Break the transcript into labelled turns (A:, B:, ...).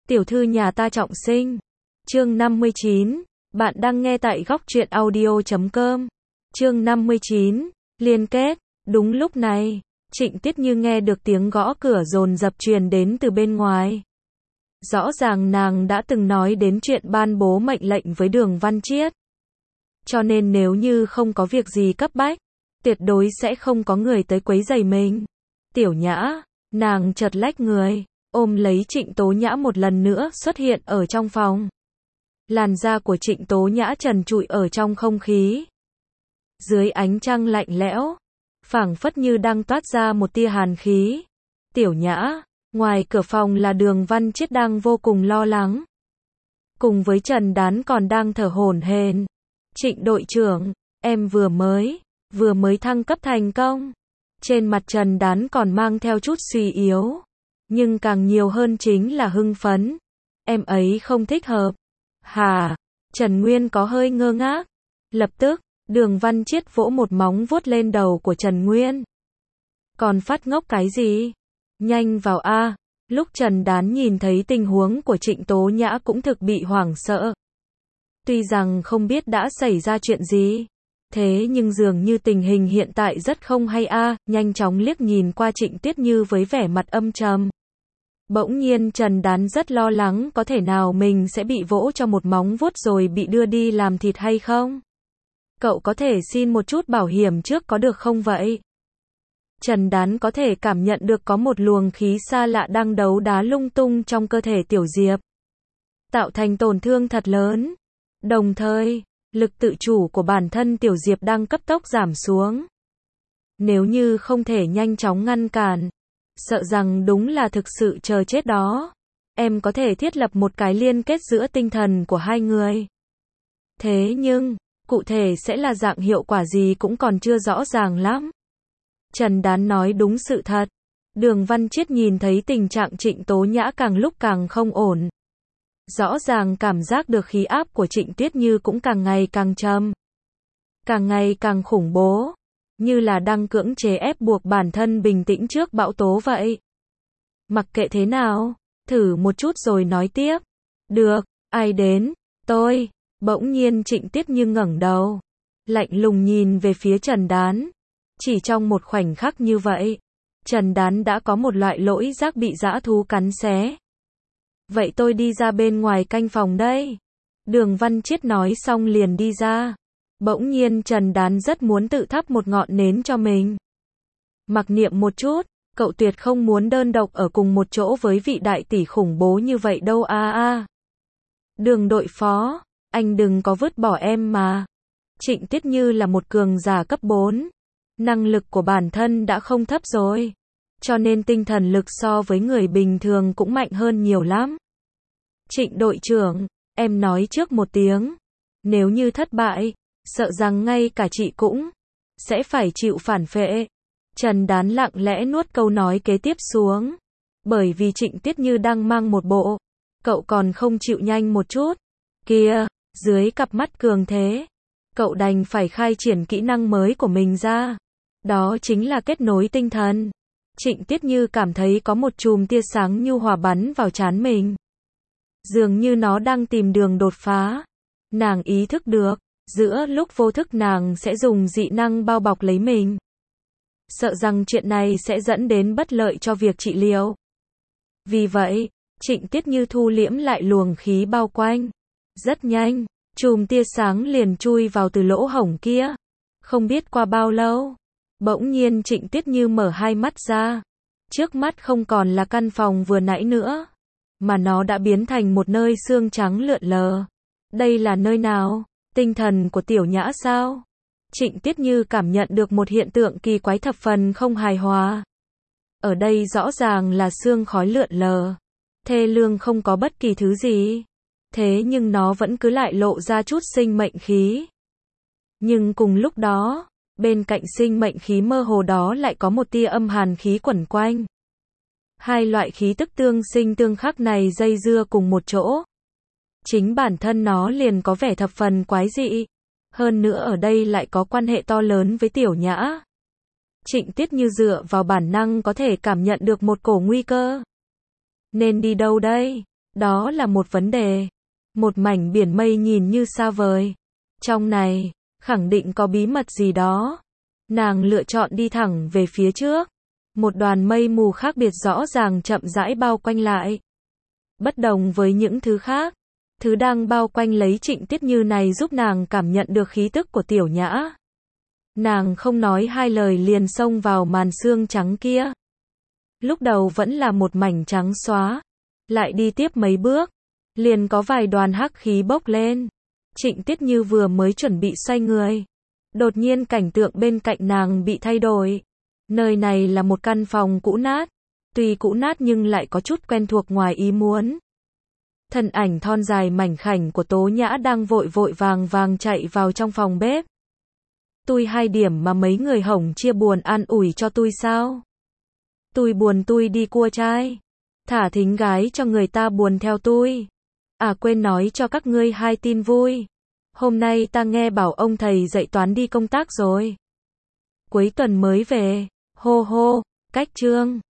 A: Tiểu thư nhà ta trọng sinh. Chương 59. Bạn đang nghe tại góc truyện audio.com. Chương 59. Liên kết. Đúng lúc này, Trịnh Tiết Như nghe được tiếng gõ cửa dồn dập truyền đến từ bên ngoài. Rõ ràng nàng đã từng nói đến chuyện ban bố mệnh lệnh với Đường Văn Chiết. Cho nên nếu như không có việc gì cấp bách, tuyệt đối sẽ không có người tới quấy rầy mình. Tiểu Nhã, nàng chợt lách người, ôm lấy Trịnh Tố Nhã một lần nữa xuất hiện ở trong phòng. Làn da của Trịnh Tố Nhã trần trụi ở trong không khí. Dưới ánh trăng lạnh lẽo, phảng phất như đang toát ra một tia hàn khí. Tiểu Nhã, ngoài cửa phòng là Đường Văn Chiết đang vô cùng lo lắng. Cùng với Trần Đán còn đang thở hổn hển. Trịnh đội trưởng, em vừa mới thăng cấp thành công. Trên mặt Trần Đán còn mang theo chút suy yếu. Nhưng càng nhiều hơn chính là hưng phấn. Em ấy không thích hợp. Hả? Trần Nguyên có hơi ngơ ngác. Lập tức, Đường Văn Chiết vỗ một móng vuốt lên đầu của Trần Nguyên. Còn phát ngốc cái gì? Nhanh vào a! Lúc Trần Đán nhìn thấy tình huống của Trịnh Tố Nhã cũng thực bị hoảng sợ. Tuy rằng không biết đã xảy ra chuyện gì, thế nhưng dường như tình hình hiện tại rất không hay a. Nhanh chóng liếc nhìn qua Trịnh Tiết Như với vẻ mặt âm trầm. Bỗng nhiên Trần Đán rất lo lắng có thể nào mình sẽ bị vỗ cho một móng vuốt rồi bị đưa đi làm thịt hay không? Cậu có thể xin một chút bảo hiểm trước có được không vậy? Trần Đán có thể cảm nhận được có một luồng khí xa lạ đang đấu đá lung tung trong cơ thể Tiểu Diệp, tạo thành tổn thương thật lớn. Đồng thời, lực tự chủ của bản thân Tiểu Diệp đang cấp tốc giảm xuống. Nếu như không thể nhanh chóng ngăn cản, sợ rằng đúng là thực sự chờ chết đó. Em có thể thiết lập một cái liên kết giữa tinh thần của hai người. Thế nhưng, cụ thể sẽ là dạng hiệu quả gì cũng còn chưa rõ ràng lắm. Trần Đán nói đúng sự thật. Đường Văn Chiết nhìn thấy tình trạng Trịnh Tố Nhã càng lúc càng không ổn. Rõ ràng cảm giác được khí áp của Trịnh Tiết Như cũng càng ngày càng trầm, càng ngày càng khủng bố, như là đang cưỡng chế ép buộc bản thân bình tĩnh trước bão tố vậy. Mặc kệ thế nào, thử một chút rồi nói tiếp. Được, ai đến? Tôi. Bỗng nhiên Trịnh Tiết Như ngẩng đầu, lạnh lùng nhìn về phía Trần Đán. Chỉ trong một khoảnh khắc như vậy, Trần Đán đã có một loại lỗi giác bị dã thú cắn xé. Vậy tôi đi ra bên ngoài canh phòng đây. Đường Văn Chiết nói xong liền đi ra. Bỗng nhiên Trần Đán rất muốn tự thắp một ngọn nến cho mình. Mặc niệm một chút, cậu tuyệt không muốn đơn độc ở cùng một chỗ với vị đại tỷ khủng bố như vậy đâu a. Đường đội phó, anh đừng có vứt bỏ em mà. Trịnh Tiết Như là một cường giả cấp 4. Năng lực của bản thân đã không thấp rồi. Cho nên tinh thần lực so với người bình thường cũng mạnh hơn nhiều lắm. Trịnh đội trưởng, em nói trước một tiếng. Nếu như thất bại, sợ rằng ngay cả chị cũng sẽ phải chịu phản phệ. Trần Đán lặng lẽ nuốt câu nói kế tiếp xuống. Bởi vì Trịnh Tiết Như đang mang một bộ. Cậu còn không chịu nhanh một chút. Kìa, dưới cặp mắt cường thế, cậu đành phải khai triển kỹ năng mới của mình ra. Đó chính là kết nối tinh thần. Trịnh Tiết Như cảm thấy có một chùm tia sáng nhu hòa bắn vào trán mình. Dường như nó đang tìm đường đột phá. Nàng ý thức được, giữa lúc vô thức nàng sẽ dùng dị năng bao bọc lấy mình. Sợ rằng chuyện này sẽ dẫn đến bất lợi cho việc trị liệu. Vì vậy, Trịnh Tiết Như thu liễm lại luồng khí bao quanh. Rất nhanh, chùm tia sáng liền chui vào từ lỗ hổng kia. Không biết qua bao lâu, bỗng nhiên Trịnh Tiết Như mở hai mắt ra. Trước mắt không còn là căn phòng vừa nãy nữa, mà nó đã biến thành một nơi xương trắng lượn lờ. Đây là nơi nào? Tinh thần của Tiểu Nhã sao? Trịnh Tiết Như cảm nhận được một hiện tượng kỳ quái thập phần không hài hòa. Ở đây rõ ràng là sương khói lượn lờ. Thê lương không có bất kỳ thứ gì. Thế nhưng nó vẫn cứ lại lộ ra chút sinh mệnh khí. Nhưng cùng lúc đó, bên cạnh sinh mệnh khí mơ hồ đó lại có một tia âm hàn khí quẩn quanh. Hai loại khí tức tương sinh tương khắc này dây dưa cùng một chỗ. Chính bản thân nó liền có vẻ thập phần quái dị. Hơn nữa ở đây lại có quan hệ to lớn với Tiểu Nhã. Trịnh Tiết Như dựa vào bản năng có thể cảm nhận được một cổ nguy cơ. Nên đi đâu đây? Đó là một vấn đề. Một mảnh biển mây nhìn như xa vời. Trong này, khẳng định có bí mật gì đó. Nàng lựa chọn đi thẳng về phía trước. Một đoàn mây mù khác biệt rõ ràng chậm rãi bao quanh lại. Bất đồng với những thứ khác, thứ đang bao quanh lấy Trịnh Tiết Như này giúp nàng cảm nhận được khí tức của Tiểu Nhã. Nàng không nói hai lời liền xông vào màn sương trắng kia. Lúc đầu vẫn là một mảnh trắng xóa, lại đi tiếp mấy bước, liền có vài đoàn hắc khí bốc lên. Trịnh Tiết Như vừa mới chuẩn bị xoay người, đột nhiên cảnh tượng bên cạnh nàng bị thay đổi. Nơi này là một căn phòng cũ nát, tuy cũ nát nhưng lại có chút quen thuộc ngoài ý muốn. Thân ảnh thon dài mảnh khảnh của Tố Nhã đang vội vội vàng vàng chạy vào trong phòng bếp. Tui 2 điểm mà mấy người hổng chia buồn an ủi cho tui sao? Tui buồn tui đi cua trai. Thả thính gái cho người ta buồn theo tui. À quên nói cho các ngươi 2 tin vui. Hôm nay ta nghe bảo ông thầy dạy toán đi công tác rồi. Cuối tuần mới về. Hô hô, cách chương.